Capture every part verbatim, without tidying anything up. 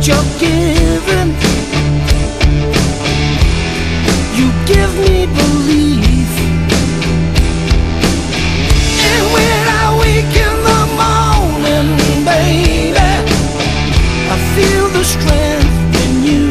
you're giving. You give me belief, and when I wake in the morning, baby, I feel the strength in you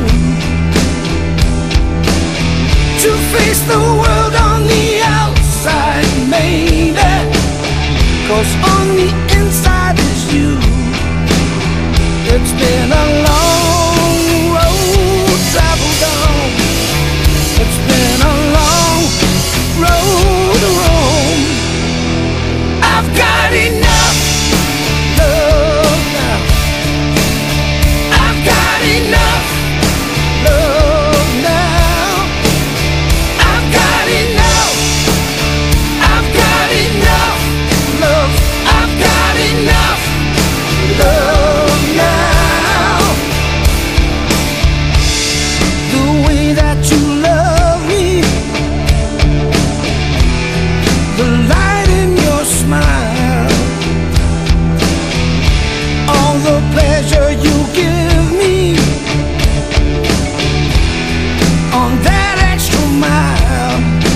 to face the world on the outside, maybe, 'cause on the inside is you. It's been a long road traveled on. It's been a long road to Rome. I've got enough love now. I've got enough love now. I've got enough. I've got enough love. I've got enough love now. The way that you love me, the light in your smile, all the pleasure you give me on that extra mile.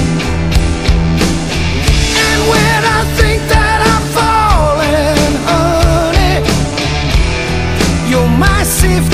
And when I think that I'm falling, honey, you're my safety